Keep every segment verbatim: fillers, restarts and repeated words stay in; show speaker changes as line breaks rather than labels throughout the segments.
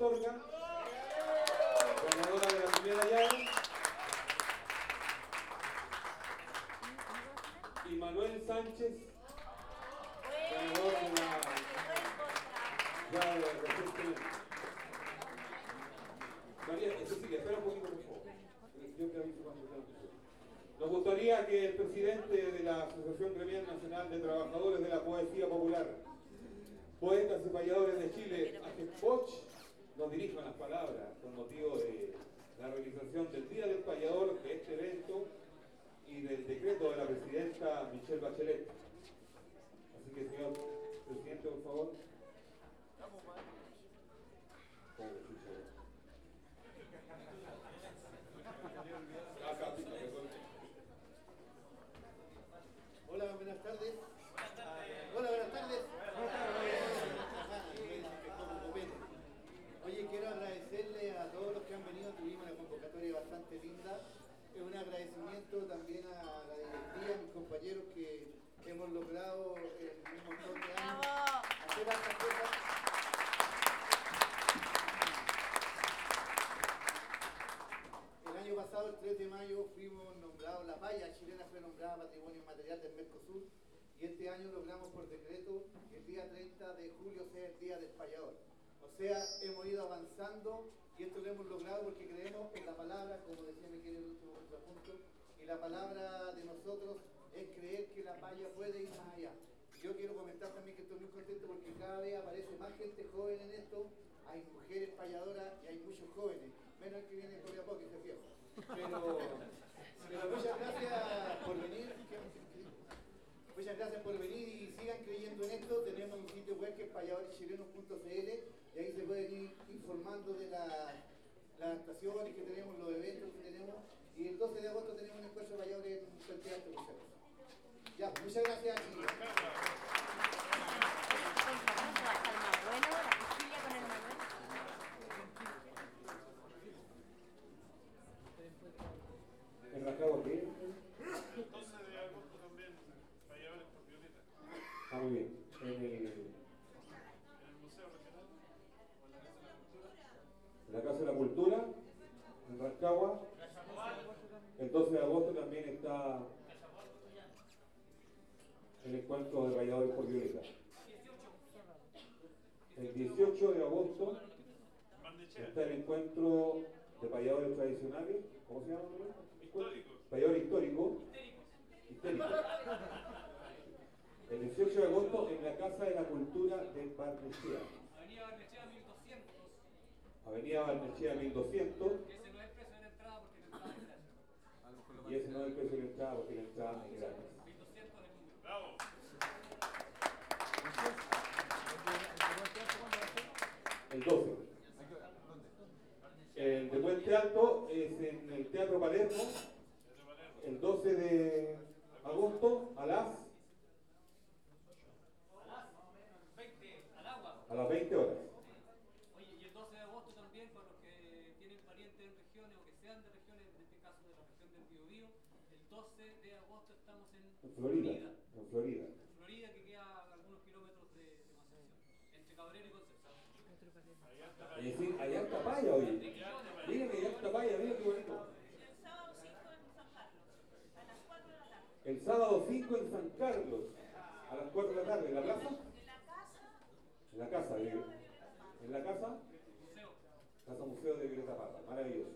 Astorga, ganadora de la primera llave. Y Manuel Sánchez, ganador de la llave recientemente. María, Cecilia, espera un poquito, por favor. Yo te aviso cuando tenga que subir. Nos gustaría que el presidente de la Asociación Gremial Nacional de Trabajadores de la Poesía Popular, Poetas y Payadores de Chile, A G P O C H, nos dirija las palabras con motivo de la realización del Día del Payador, de este evento y del decreto de la presidenta Michelle Bachelet. Así que, señor presidente, por favor.
Hola, buenas tardes. Hola, buenas tardes. Oye, quiero agradecerle a todos los que han venido. Tuvimos una convocatoria bastante linda. Es un agradecimiento también a la directiva, a mis compañeros que hemos logrado en un montón de años hacer estas cosas. El año pasado, el tres de mayo, fuimos nombrados, la paya chilena fue nombrada Patrimonio Inmaterial del Mercosur, y este año logramos por decreto que el día treinta de julio sea el Día del Payador. O sea, hemos ido avanzando y esto lo hemos logrado porque creemos en la palabra, como decía Miguel en el último contrapunto, y la palabra de nosotros es creer que la paya puede ir más allá. Yo quiero comentar también que estoy muy contento porque cada vez aparece más gente joven en esto, hay mujeres payadoras y hay muchos jóvenes, menos el que viene de Copiapó, que es viejo. Pero, pero muchas gracias por venir. Muchas gracias por venir y sigan creyendo en esto. Tenemos un sitio web que es payadores chilenos punto c l y ahí se pueden ir informando de la, las actuaciones que tenemos, los eventos que tenemos. Y el doce de agosto tenemos un encuentro de payadores en el Teatro Museo. Ya, muchas gracias.
¿En Rancagua qué?
doce de agosto también, payadores por Violeta.
Ah, muy bien. En el,
¿En el Museo Regional o en la Casa de la Cultura?
en la Casa de la Cultura, en Rancagua. El doce de agosto también está el encuentro de payadores por Violeta. El dieciocho de agosto está el encuentro de payadores tradicionales. ¿Cómo se llama?
Histórico.
Payador histórico. Histérico. El dieciocho de agosto en la Casa de la Cultura de Barnechea.
Avenida Barnechea mil doscientos.
Avenida Barnechea mil doscientos.
Ese no es el precio de la entrada porque la entrada es gratis.
Y ese no es el precio de la entrada porque la entrada es gratis.
mil doscientos es el número.
Bravo.
El doce. El de Puente Alto es en el Teatro Palermo. El doce de agosto a las
veinte al agua.
a las veinte horas.
Oye, y el doce de agosto también, para los que tienen parientes en regiones o que sean de regiones, en este caso de la región del Biobío, el doce de agosto estamos en,
En Florida. En Florida.
Florida, que queda a algunos kilómetros de, de Concepción, entre Cabrera y Concepción.
Y sí, allá está paya hoy. Miren que allá está paya, miren qué bonito.
El sábado cinco en San Carlos, a las cuatro de la tarde.
El sábado cinco en San Carlos, ¿a las cuatro de la plaza?
En la casa.
En la casa, de, en la casa, Casa Museo de Violeta Parra, maravilloso.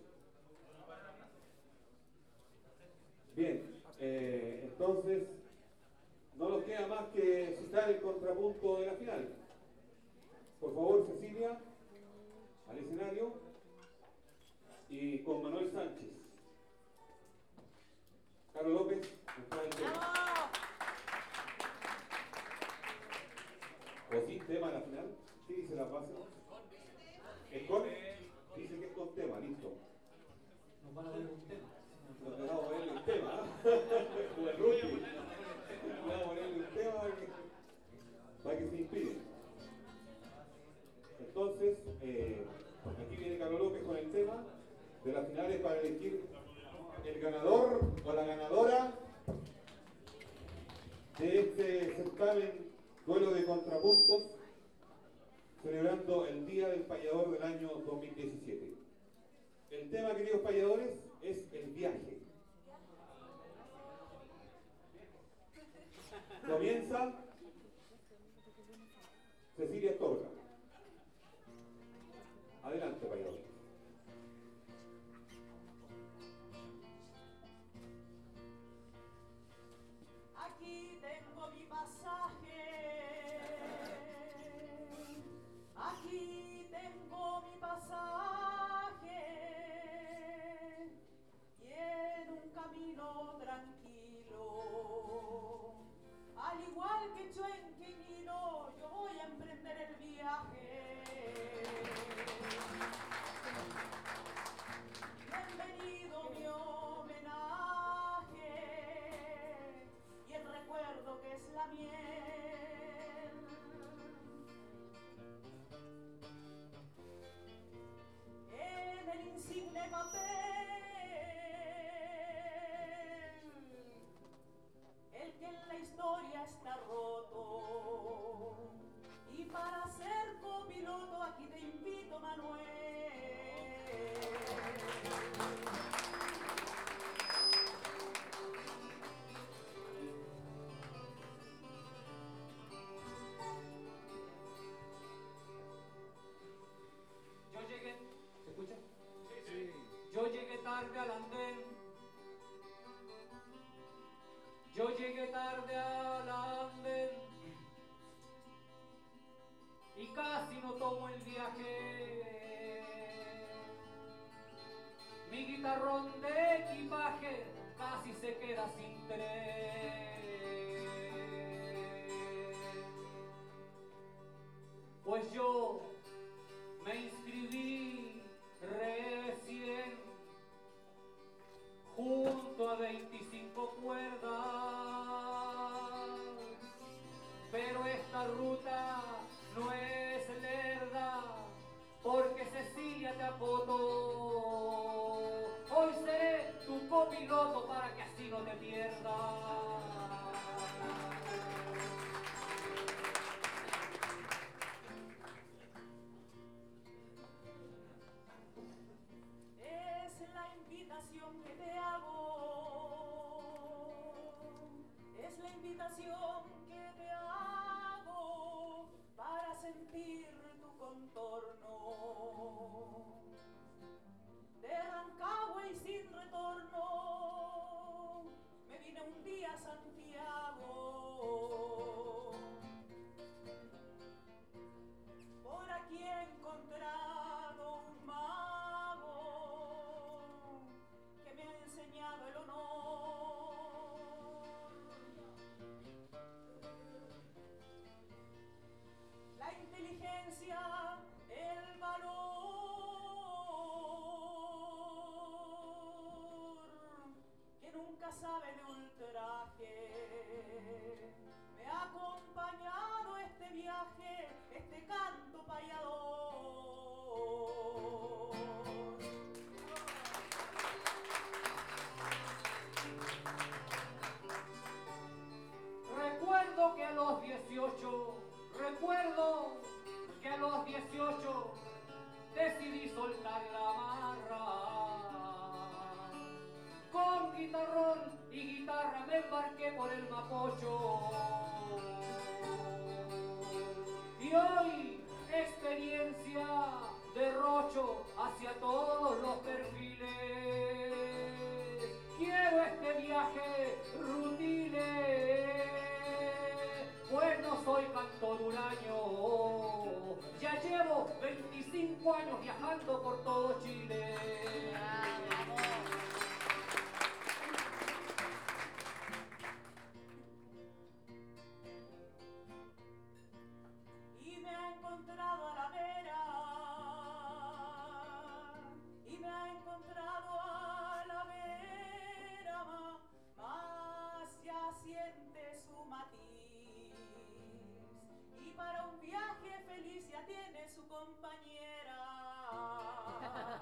Bien, eh, entonces no nos queda más que citar el contrapunto de la final. Por favor, Cecilia, al escenario, y con Manuel Sánchez. Carlos López, está en el tema. ¿O sin tema a la final? ¿Qué dice la base? ¿Es con? Dice que es con tema, listo.
Nos van a poner un tema.
Nos dejamos ponerle un tema, ¿eh? Como el rugby. Vamos a ponerle un tema para que, para que se inspire. Entonces, eh, aquí viene Carlos López con el tema de las finales para elegir el ganador o la ganadora de este certamen duelo de contrapuntos celebrando el Día del Payador del año dos mil diecisiete. El tema, queridos payadores, es el viaje. Comienza Cecilia Astorga. Adelante, payador.
Aquí tengo mi pasaje, aquí tengo mi pasaje, y en un camino tranquilo, al igual que Chuenquinino, yo voy a emprender el viaje. Bienvenido mi homenaje y el recuerdo que es la miel. En el insigne papel, el que en la historia está roto. Y para ser copiloto aquí te invito, Manuel.
Yo llegué,
¿Se escucha?
Sí.
yo llegué tarde al andén. Yo llegué tarde al andén y casi no tomo el viaje. Mi guitarrón de equipaje casi se queda sin tren. Pues yo me inscribí recién junto a veinticinco cuerdas, pero esta ruta no es lerda, porque Cecilia te acotó. Hoy seré tu copiloto para que así no te pierdas.
Es la invitación que te hago, es la invitación que te hago para sentir tu contorno. De Rancagua y sin retorno, me vine un día a Santiago. Por aquí he encontrado un mago que me ha enseñado el honor. La inteligencia, el valor, que nunca sabe de ultraje. Me ha acompañado este viaje, este canto payador.
Recuerdo que a los dieciocho, recuerdo que a los dieciocho decidí soltar la amarra. Con guitarrón y guitarra me embarqué por el Mapocho. Y hoy experiencia derrocho hacia todos los perfiles. Quiero este viaje rutile, pues no soy cantor huraño. Ya llevo veinticinco años viajando por todo Chile.
Y me ha encontrado a la vera, y me ha encontrado a la vera, ma- más ya siente su matiz, y para un viaje feliz ya tiene su compañera.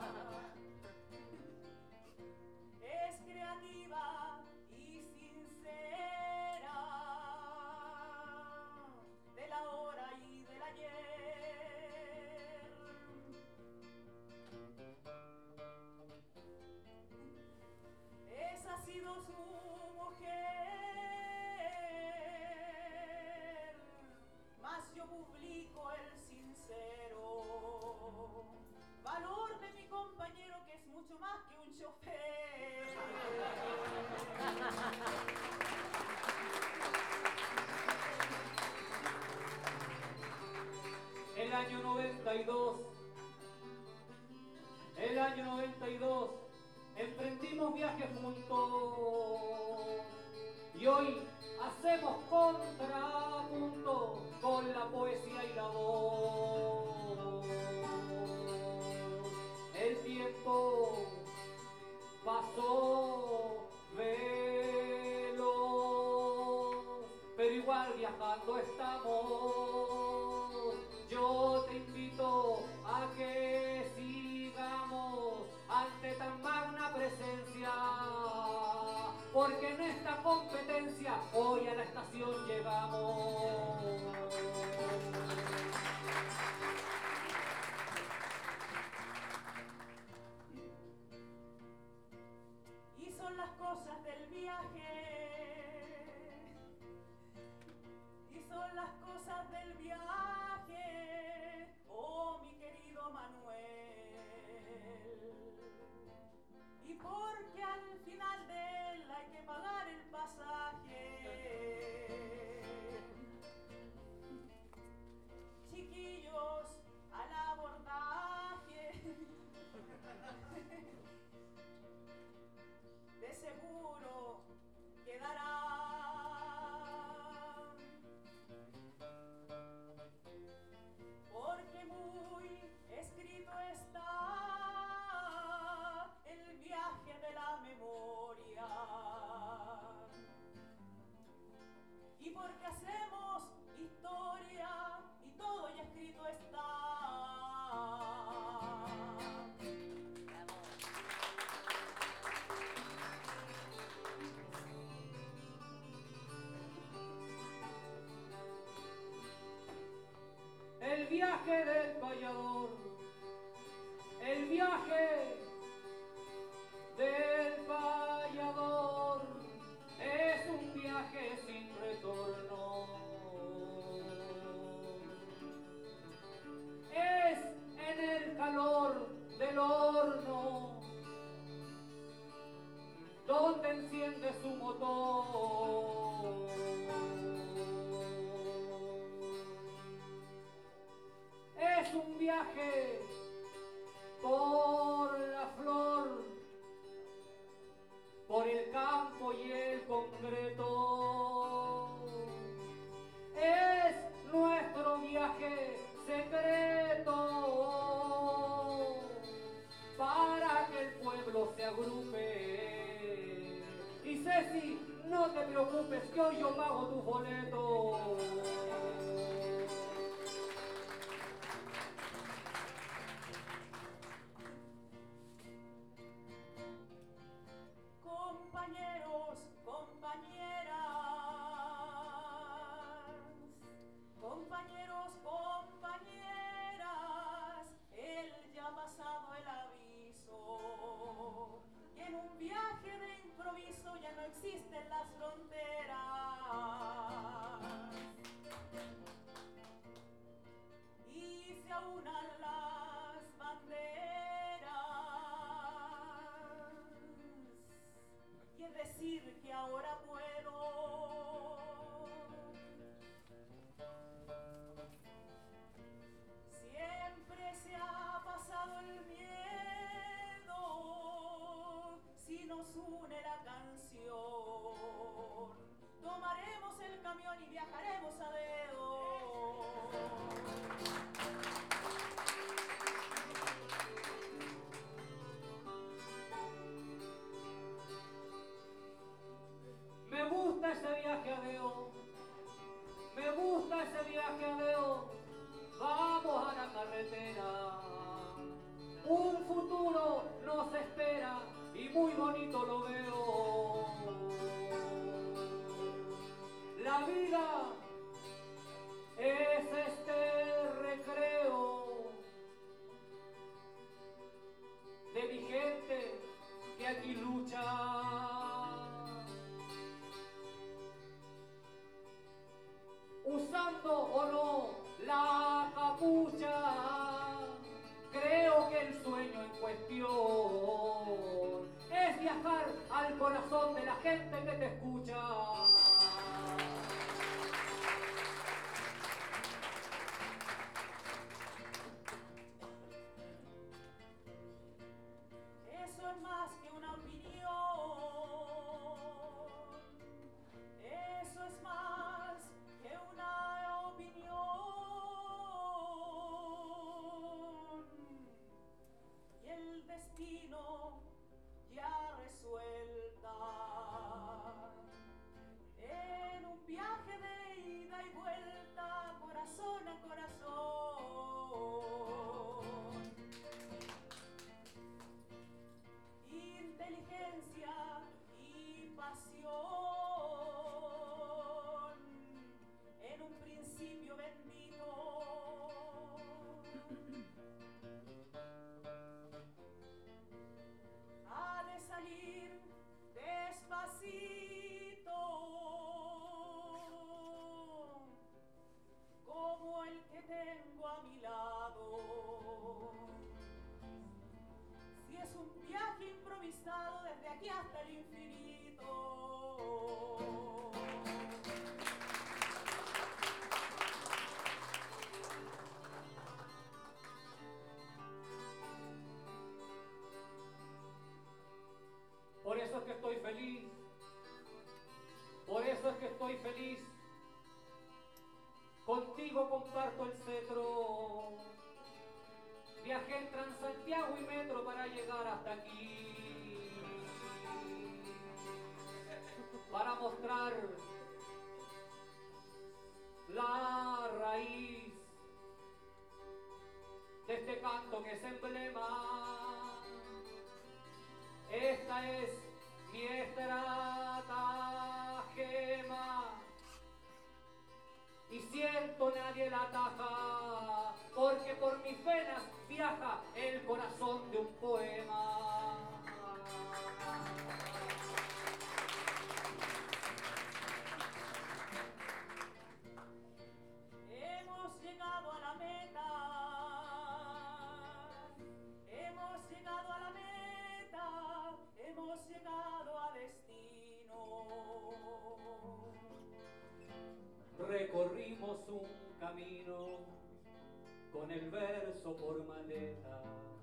Es creativa y sincera, de la hora y del ayer.
año noventa y dos, el año noventa y dos, emprendimos viajes juntos y hoy hacemos contrapunto con la poesía y la voz. El tiempo pasó veloz, pero igual viajando estamos. Yo te invito a que sigamos ante tan magna presencia, porque en esta competencia hoy a la estación llegamos.
Y son las cosas del viaje, y son las cosas del viaje, oh mi querido Manuel. Y porque al final de él hay que pagar el pasaje. Chiquillos, al abordaje. De seguro quedará. Porque muy escrito está el viaje de la memoria. Y porque hacemos historia y todo ya escrito está.
El viaje del payador, el viaje del payador es un viaje sin retorno. Es en el calor del horno donde enciende su motor. Es un viaje por la flor, por el campo y el concreto. Es nuestro viaje secreto para que el pueblo se agrupe. Y Ceci, no te preocupes que hoy yo pago tu boleto.
Compañeros, compañeras, compañeros, compañeras, él ya ha pasado el aviso, que en un viaje de improviso ya no existen las fronteras. Y se aunan las banderas. Y es decir que ahora puedo siempre se ha pasado el miedo. Si nos une la canción, tomaremos el camión y viajaremos a dedo.
Me gusta ese viaje a Deo, me gusta ese viaje a Deo, vamos a la carretera. Un futuro nos espera y muy bonito lo veo. La vida es este recreo de mi gente que aquí lucha. Usando o no la capucha, creo que el sueño en cuestión es viajar al corazón de la gente que te escucha.
amistado desde aquí hasta el infinito.
Por eso es que estoy feliz, por eso es que estoy feliz. Contigo comparto el cetro. Viajé en Transantiago y metro para llegar hasta aquí, para mostrar la raíz de este canto que es emblema. Esta es mi estratagema y siento nadie la ataja, porque por mis venas viaja el corazón de un poema.
Hemos llegado a la meta, hemos llegado a la meta, hemos llegado a destino.
Recorrimos un camino con el verso por maleta.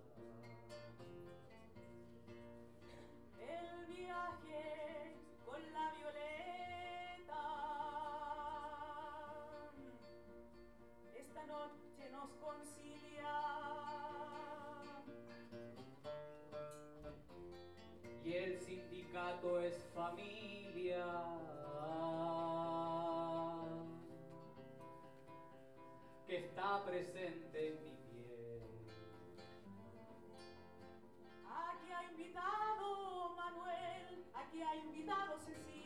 El viaje con la violeta esta noche nos concilia.
Y el sindicato es familia que está presente en mi piel.
Aquí ha invitado Manuel, aquí ha invitado Cecilia.